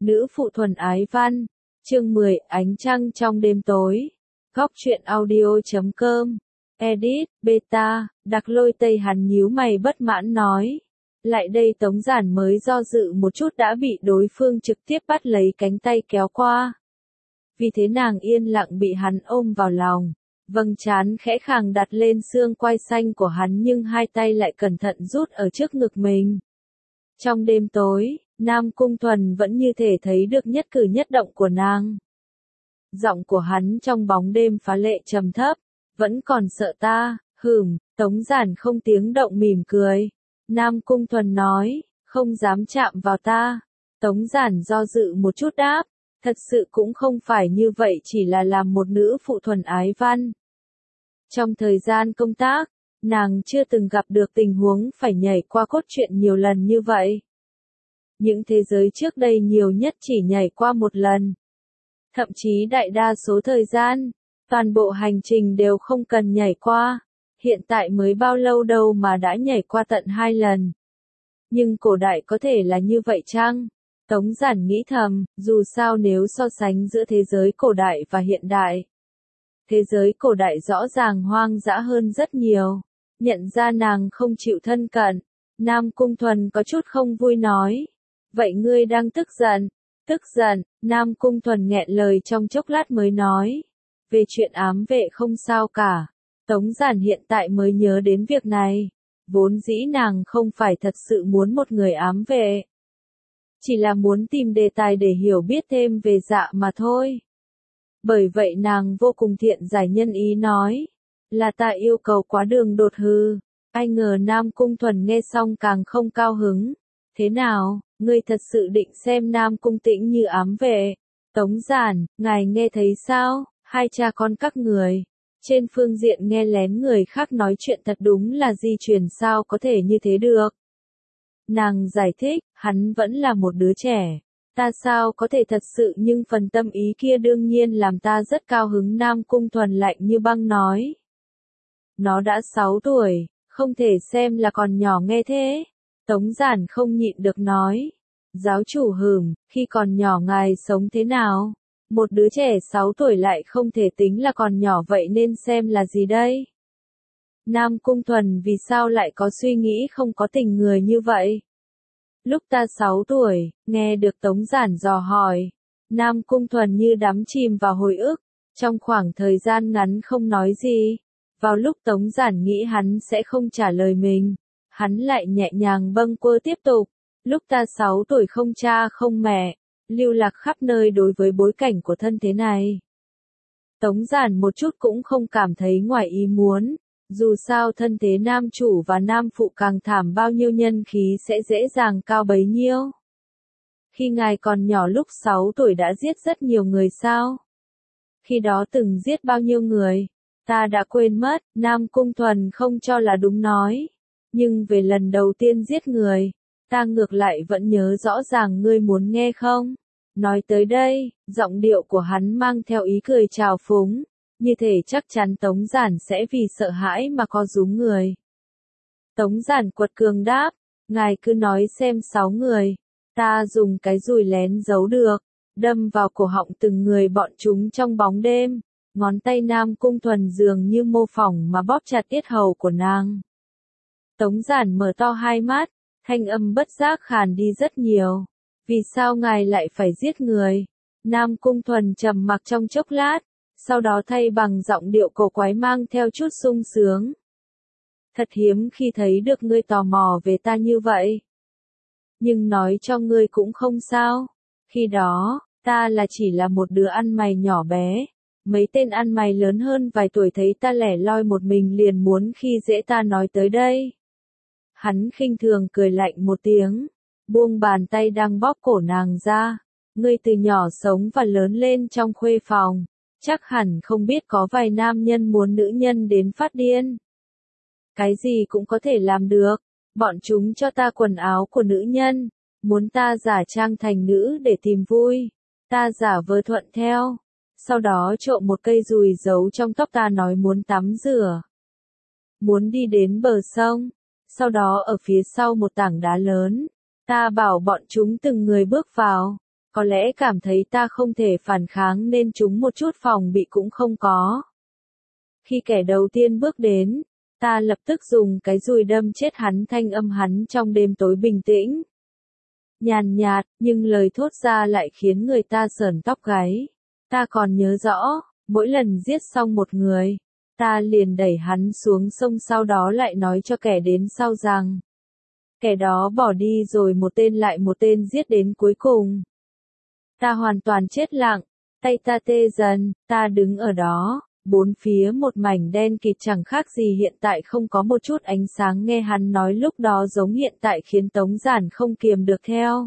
Nữ phụ thuần ái văn. Chương 10, ánh trăng trong đêm tối. Góc truyện audio.com. Edit, beta, Đặc Lôi Tây hắn nhíu mày bất mãn nói. Lại đây Tống Giản mới do dự một chút đã bị đối phương trực tiếp bắt lấy cánh tay kéo qua. Vì thế nàng yên lặng bị hắn ôm vào lòng. Vầng trán khẽ khàng đặt lên xương quai xanh của hắn nhưng hai tay lại cẩn thận rút ở trước ngực mình. Trong đêm tối, Nam Cung Thuần vẫn như thể thấy được nhất cử nhất động của nàng. Giọng của hắn trong bóng đêm phá lệ trầm thấp, vẫn còn sợ ta, Tống Giản không tiếng động mỉm cười. Nam Cung Thuần nói, không dám chạm vào ta. Tống Giản do dự một chút đáp, thật sự cũng không phải như vậy, chỉ là làm một nữ phụ thuần ái văn. Trong thời gian công tác, nàng chưa từng gặp được tình huống phải nhảy qua cốt truyện nhiều lần như vậy. Những thế giới trước đây nhiều nhất chỉ nhảy qua một lần. Thậm chí đại đa số thời gian, toàn bộ hành trình đều không cần nhảy qua. Hiện tại mới bao lâu đâu mà đã nhảy qua tận 2 lần. Nhưng cổ đại có thể là như vậy chăng? Tống Giản nghĩ thầm, dù sao nếu so sánh giữa thế giới cổ đại và hiện đại. Thế giới cổ đại rõ ràng hoang dã hơn rất nhiều. Nhận ra nàng không chịu thân cận, Nam Cung Thuần có chút không vui nói. Vậy ngươi đang tức giận? Tức giận, Nam Cung Thuần nghẹn lời trong chốc lát mới nói. Về chuyện ám vệ không sao cả. Tống Giản hiện tại mới nhớ đến việc này. Vốn dĩ nàng không phải thật sự muốn một người ám vệ. Chỉ là muốn tìm đề tài để hiểu biết thêm về Dạ mà thôi. Bởi vậy nàng vô cùng thiện giải nhân ý nói. Là ta yêu cầu quá đường đột hư. Ai ngờ Nam Cung Thuần nghe xong càng không cao hứng. Thế nào, ngươi thật sự định xem Nam Cung Tĩnh như ám vệ? Tống Giản, ngài nghe thấy sao? Hai cha con các người. Trên phương diện nghe lén người khác nói chuyện thật đúng là di truyền sao có thể như thế được. Nàng giải thích, hắn vẫn là một đứa trẻ. Ta sao có thể thật sự nhưng phần tâm ý kia đương nhiên làm ta rất cao hứng. Nam Cung Thuần lạnh như băng nói. Nó đã 6 tuổi, không thể xem là còn nhỏ nghe thế. Tống Giản không nhịn được nói. Giáo chủ khi còn nhỏ ngài sống thế nào? Một đứa trẻ 6 tuổi lại không thể tính là còn nhỏ vậy nên xem là gì đây? Nam Cung Thuần vì sao lại có suy nghĩ không có tình người như vậy? Lúc ta 6 tuổi, nghe được Tống Giản dò hỏi. Nam Cung Thuần như đắm chìm vào hồi ức, trong khoảng thời gian ngắn không nói gì. Vào lúc Tống Giản nghĩ hắn sẽ không trả lời mình, hắn lại nhẹ nhàng bâng quơ tiếp tục. Lúc ta 6 tuổi không cha không mẹ, lưu lạc khắp nơi đối với bối cảnh của thân thế này. Tống Giản một chút cũng không cảm thấy ngoài ý muốn, dù sao thân thế nam chủ và nam phụ càng thảm bao nhiêu nhân khí sẽ dễ dàng cao bấy nhiêu. Khi ngài còn nhỏ lúc 6 tuổi đã giết rất nhiều người sao? Khi đó từng giết bao nhiêu người? Ta đã quên mất, Nam Cung Thuần không cho là đúng nói. Nhưng về lần đầu tiên giết người, ta ngược lại vẫn nhớ rõ ràng, ngươi muốn nghe không? Nói tới đây, giọng điệu của hắn mang theo ý cười trào phúng, như thể chắc chắn Tống Giản sẽ vì sợ hãi mà co rúm người. Tống Giản quật cường đáp, ngài cứ nói xem 6 người, ta dùng cái dùi lén giấu được, đâm vào cổ họng từng người bọn chúng trong bóng đêm, ngón tay Nam Cung Thuần dường như mô phỏng mà bóp chặt yết hầu của nàng. Tống Giản mở to hai mắt, thanh âm bất giác khàn đi rất nhiều. Vì sao ngài lại phải giết người? Nam Cung Thuần trầm mặc trong chốc lát, sau đó thay bằng giọng điệu cổ quái mang theo chút sung sướng. Thật hiếm khi thấy được ngươi tò mò về ta như vậy. Nhưng nói cho ngươi cũng không sao. Khi đó, ta chỉ là một đứa ăn mày nhỏ bé. Mấy tên ăn mày lớn hơn vài tuổi thấy ta lẻ loi một mình liền muốn khi dễ ta nói tới đây. Hắn khinh thường cười lạnh một tiếng, buông bàn tay đang bóp cổ nàng ra. Ngươi từ nhỏ sống và lớn lên trong khuê phòng, chắc hẳn không biết có vài nam nhân muốn nữ nhân đến phát điên. Cái gì cũng có thể làm được, bọn chúng cho ta quần áo của nữ nhân, muốn ta giả trang thành nữ để tìm vui, ta giả vờ thuận theo, sau đó trộm một cây dùi giấu trong tóc ta nói muốn tắm rửa, muốn đi đến bờ sông, sau đó ở phía sau một tảng đá lớn, ta bảo bọn chúng từng người bước vào, Có lẽ cảm thấy ta không thể phản kháng nên chúng một chút phòng bị cũng không có. Khi kẻ đầu tiên bước đến, ta lập tức dùng cái dùi đâm chết hắn, thanh âm hắn trong đêm tối bình tĩnh. Nhàn nhạt, nhưng lời thốt ra lại khiến người ta sởn tóc gáy. Ta còn nhớ rõ, mỗi lần giết xong một người, ta liền đẩy hắn xuống sông, sau đó lại nói cho kẻ đến sau rằng kẻ đó bỏ đi rồi một tên lại một tên giết đến cuối cùng. Ta hoàn toàn chết lặng, tay ta tê dần, ta đứng ở đó, bốn phía một mảnh đen kịt chẳng khác gì hiện tại, không có một chút ánh sáng. Nghe hắn nói lúc đó giống hiện tại khiến Tống Giản không kiềm được theo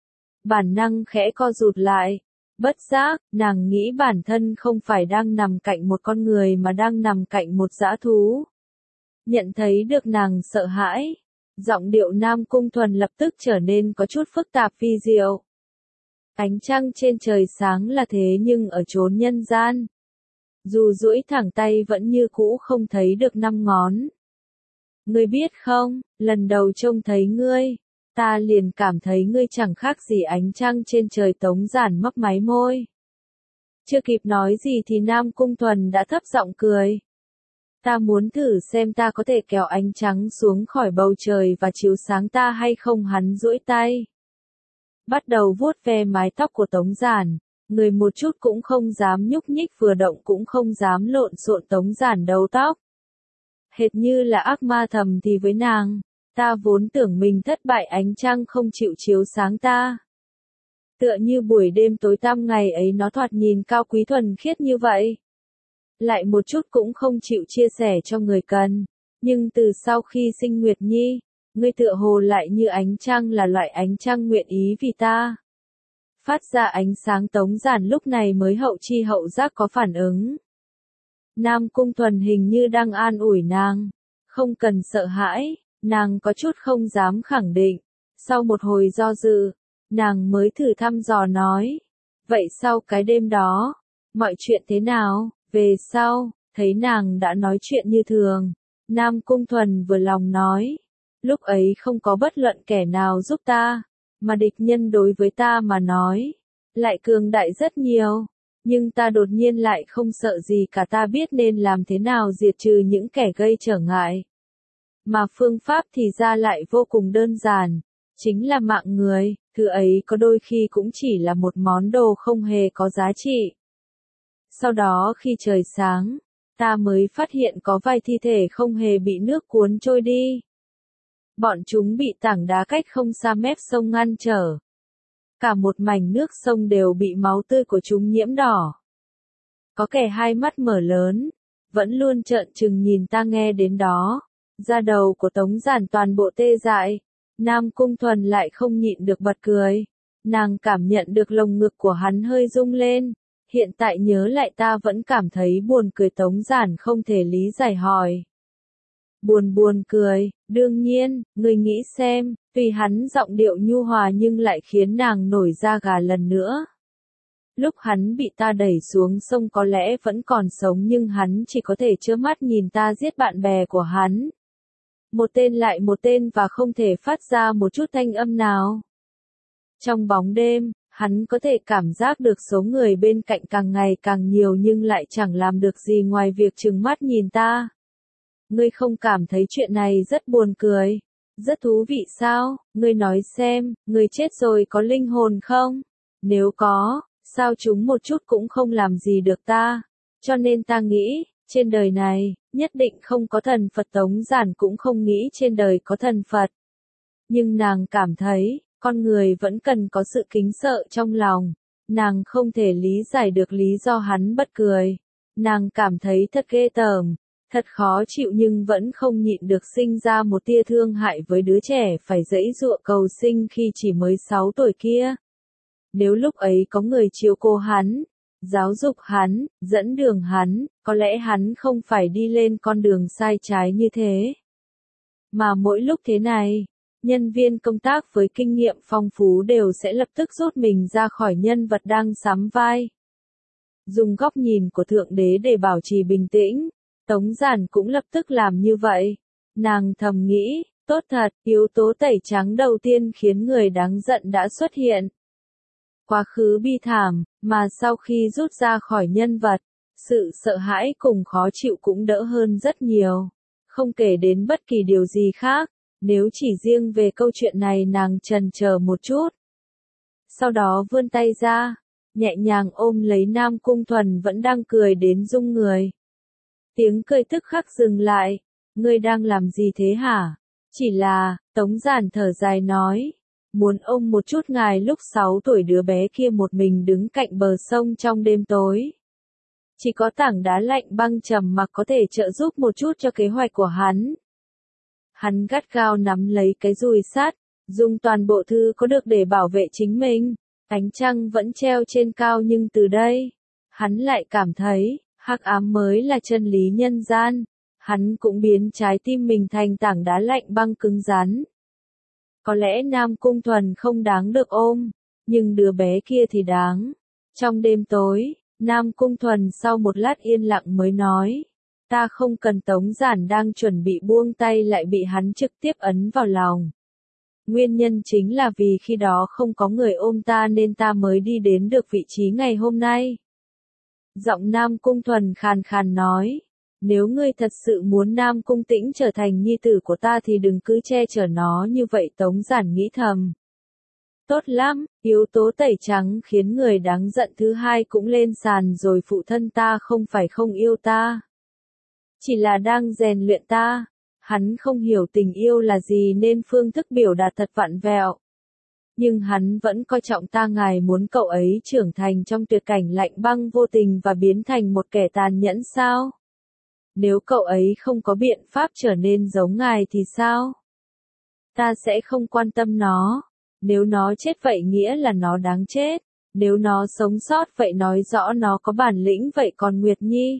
bản năng khẽ co rụt lại. Bất giác, nàng nghĩ bản thân không phải đang nằm cạnh một con người mà đang nằm cạnh một dã thú. Nhận thấy được nàng sợ hãi, giọng điệu Nam Cung Thuần lập tức trở nên có chút phức tạp vi diệu. Ánh trăng trên trời sáng là thế nhưng ở chốn nhân gian, dù duỗi thẳng tay vẫn như cũ không thấy được 5 ngón. Ngươi biết không, lần đầu trông thấy ngươi, ta liền cảm thấy ngươi chẳng khác gì ánh trăng trên trời. Tống Giản mấp máy môi. Chưa kịp nói gì thì Nam Cung Thuần đã thấp giọng cười. Ta muốn thử xem ta có thể kéo ánh trắng xuống khỏi bầu trời và chiếu sáng ta hay không. Hắn duỗi tay, bắt đầu vuốt ve mái tóc của Tống Giản. Người một chút cũng không dám nhúc nhích, vừa động cũng không dám lộn xộn. Tống Giản đầu tóc hệt như là ác ma thầm thì với nàng. Ta vốn tưởng mình thất bại, ánh trăng không chịu chiếu sáng ta. Tựa như buổi đêm tối tăm ngày ấy nó thoạt nhìn cao quý thuần khiết như vậy. Lại một chút cũng không chịu chia sẻ cho người cần. Nhưng từ sau khi sinh Nguyệt Nhi, ngươi tựa hồ lại như ánh trăng, là loại ánh trăng nguyện ý vì ta phát ra ánh sáng. Tống Giản lúc này mới hậu chi hậu giác có phản ứng. Nam Cung Thuần hình như đang an ủi nàng. Không cần sợ hãi, nàng có chút không dám khẳng định. Sau một hồi do dự, nàng mới thử thăm dò nói. Vậy sau cái đêm đó, mọi chuyện thế nào? Về sau, thấy nàng đã nói chuyện như thường, Nam Cung Thuần vừa lòng nói. Lúc ấy không có bất luận kẻ nào giúp ta, mà địch nhân đối với ta mà nói lại cường đại rất nhiều. Nhưng ta đột nhiên lại không sợ gì cả, ta biết nên làm thế nào diệt trừ những kẻ gây trở ngại. Mà phương pháp thì ra lại vô cùng đơn giản, chính là mạng người. Thứ ấy có đôi khi cũng chỉ là một món đồ không hề có giá trị. Sau đó khi trời sáng, ta mới phát hiện có vài thi thể không hề bị nước cuốn trôi đi. Bọn chúng bị tảng đá cách không xa mép sông ngăn trở. Cả một mảnh nước sông đều bị máu tươi của chúng nhiễm đỏ. Có kẻ hai mắt mở lớn, vẫn luôn trợn trừng nhìn ta. Nghe đến đó, da đầu của Tống Giản toàn bộ tê dại. Nam Cung Thuần lại không nhịn được bật cười. Nàng cảm nhận được lồng ngực của hắn hơi rung lên. Hiện tại nhớ lại ta vẫn cảm thấy buồn cười. Tống Giản không thể lý giải hỏi. Buồn cười, đương nhiên, ngươi nghĩ xem. Tuy hắn giọng điệu nhu hòa nhưng lại khiến nàng nổi da gà lần nữa. Lúc hắn bị ta đẩy xuống sông có lẽ vẫn còn sống, nhưng hắn chỉ có thể trơ mắt nhìn ta giết bạn bè của hắn. Một tên lại một tên, và không thể phát ra một chút thanh âm nào. Trong bóng đêm, hắn có thể cảm giác được số người bên cạnh càng ngày càng nhiều nhưng lại chẳng làm được gì ngoài việc trừng mắt nhìn ta. Ngươi không cảm thấy chuyện này rất buồn cười, rất thú vị sao? Ngươi nói xem, ngươi chết rồi có linh hồn không? Nếu có, sao chúng một chút cũng không làm gì được ta? Cho nên ta nghĩ, trên đời này, nhất định không có thần Phật. Tống Giản cũng không nghĩ trên đời có thần Phật. Nhưng nàng cảm thấy, con người vẫn cần có sự kính sợ trong lòng. Nàng không thể lý giải được lý do hắn bất cười. Nàng cảm thấy thật ghê tởm, thật khó chịu, nhưng vẫn không nhịn được sinh ra một tia thương hại với đứa trẻ phải giãy giụa cầu sinh khi chỉ mới 6 tuổi kia. Nếu lúc ấy có người chiếu cố hắn, giáo dục hắn, dẫn đường hắn, có lẽ hắn không phải đi lên con đường sai trái như thế. Mà mỗi lúc thế này, nhân viên công tác với kinh nghiệm phong phú đều sẽ lập tức rút mình ra khỏi nhân vật đang sắm vai. Dùng góc nhìn của Thượng Đế để bảo trì bình tĩnh, Tống Giản cũng lập tức làm như vậy. Nàng thầm nghĩ, tốt thật, yếu tố tẩy trắng đầu tiên khiến người đáng giận đã xuất hiện. quá khứ bi thảm, mà sau khi rút ra khỏi nhân vật, sự sợ hãi cùng khó chịu cũng đỡ hơn rất nhiều. Không kể đến bất kỳ điều gì khác, nếu chỉ riêng về câu chuyện này nàng chần chờ một chút. Sau đó vươn tay ra, nhẹ nhàng ôm lấy Nam Cung Thuần vẫn đang cười đến rung người. Tiếng cười tức khắc dừng lại, ngươi đang làm gì thế hả? Chỉ là, Tống Giản thở dài nói, muốn ôm một chút ngài lúc 6 tuổi đứa bé kia một mình đứng cạnh bờ sông trong đêm tối. Chỉ có tảng đá lạnh băng trầm mặc có thể trợ giúp một chút cho kế hoạch của hắn. Hắn gắt gao nắm lấy cái dùi sắt, dùng toàn bộ thư có được để bảo vệ chính mình. Ánh trăng vẫn treo trên cao nhưng từ đây, hắn lại cảm thấy, hắc ám mới là chân lý nhân gian. Hắn cũng biến trái tim mình thành tảng đá lạnh băng cứng rắn. Có lẽ Nam Cung Thuần không đáng được ôm, nhưng đứa bé kia thì đáng. Trong đêm tối, Nam Cung Thuần sau một lát yên lặng mới nói, ta không cần. Tống Giản đang chuẩn bị buông tay lại bị hắn trực tiếp ấn vào lòng. Nguyên nhân chính là vì khi đó không có người ôm ta nên ta mới đi đến được vị trí ngày hôm nay. Giọng Nam Cung Thuần khàn khàn nói, nếu ngươi thật sự muốn Nam Cung Tĩnh trở thành nhi tử của ta thì đừng cứ che chở nó như vậy. Tống Giản nghĩ thầm. Tốt lắm, yếu tố tẩy trắng khiến người đáng giận thứ hai cũng lên sàn rồi. Phụ thân ta không phải không yêu ta, chỉ là đang rèn luyện ta. Hắn không hiểu tình yêu là gì nên phương thức biểu đạt thật vặn vẹo. Nhưng hắn vẫn coi trọng ta. Ngài muốn cậu ấy trưởng thành trong tuyệt cảnh lạnh băng vô tình và biến thành một kẻ tàn nhẫn sao? Nếu cậu ấy không có biện pháp trở nên giống ngài thì sao? Ta sẽ không quan tâm nó. Nếu nó chết vậy nghĩa là nó đáng chết. Nếu nó sống sót vậy nói rõ nó có bản lĩnh. Vậy còn Nguyệt Nhi?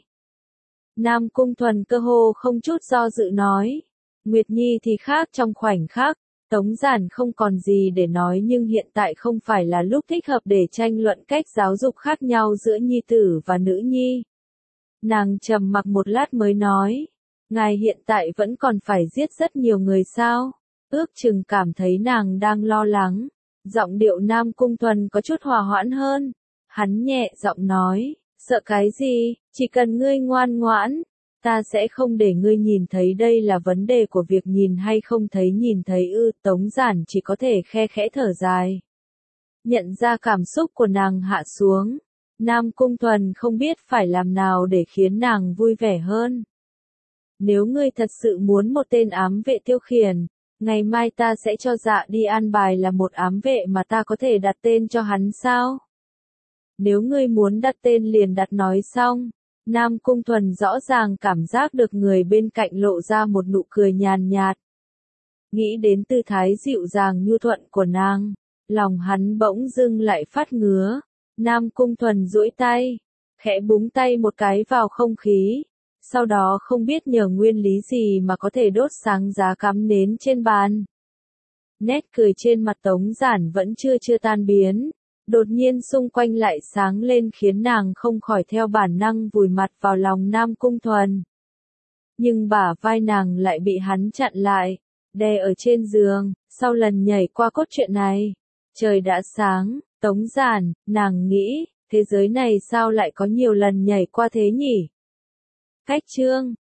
Nam Cung Thuần cơ hồ không chút do dự nói. Nguyệt Nhi thì khác. Trong khoảnh khắc, Tống Giản không còn gì để nói, nhưng hiện tại không phải là lúc thích hợp để tranh luận cách giáo dục khác nhau giữa nhi tử và nữ nhi. Nàng trầm mặc một lát mới nói, ngài hiện tại vẫn còn phải giết rất nhiều người sao? Ước chừng cảm thấy nàng đang lo lắng. Giọng điệu Nam Cung Thuần có chút hòa hoãn hơn. Hắn nhẹ giọng nói, sợ cái gì, chỉ cần ngươi ngoan ngoãn, ta sẽ không để ngươi nhìn thấy. Đây là vấn đề của việc nhìn hay không thấy. Nhìn thấy ư? Tống Giản chỉ có thể khe khẽ thở dài. Nhận ra cảm xúc của nàng hạ xuống, Nam Cung Thuần không biết phải làm nào để khiến nàng vui vẻ hơn. Nếu ngươi thật sự muốn một tên ám vệ tiêu khiển, ngày mai ta sẽ cho Dạ đi an bài là một ám vệ mà ta có thể đặt tên cho hắn sao? Nếu ngươi muốn đặt tên liền đặt nói xong. Nam Cung Thuần rõ ràng cảm giác được người bên cạnh lộ ra một nụ cười nhàn nhạt. Nghĩ đến tư thái dịu dàng nhu thuận của nàng, lòng hắn bỗng dưng lại phát ngứa. Nam Cung Thuần duỗi tay, khẽ búng tay một cái vào không khí. Sau đó không biết nhờ nguyên lý gì mà có thể đốt sáng giá cắm nến trên bàn. Nét cười trên mặt Tống Giản vẫn chưa tan biến. Đột nhiên xung quanh lại sáng lên khiến nàng không khỏi theo bản năng vùi mặt vào lòng Nam Cung Thuần. Nhưng bả vai nàng lại bị hắn chặn lại, đè ở trên giường. Sau lần nhảy qua cốt truyện này, trời đã sáng. Tống Giản, nàng nghĩ, thế giới này sao lại có nhiều lần nhảy qua thế nhỉ? Cách chương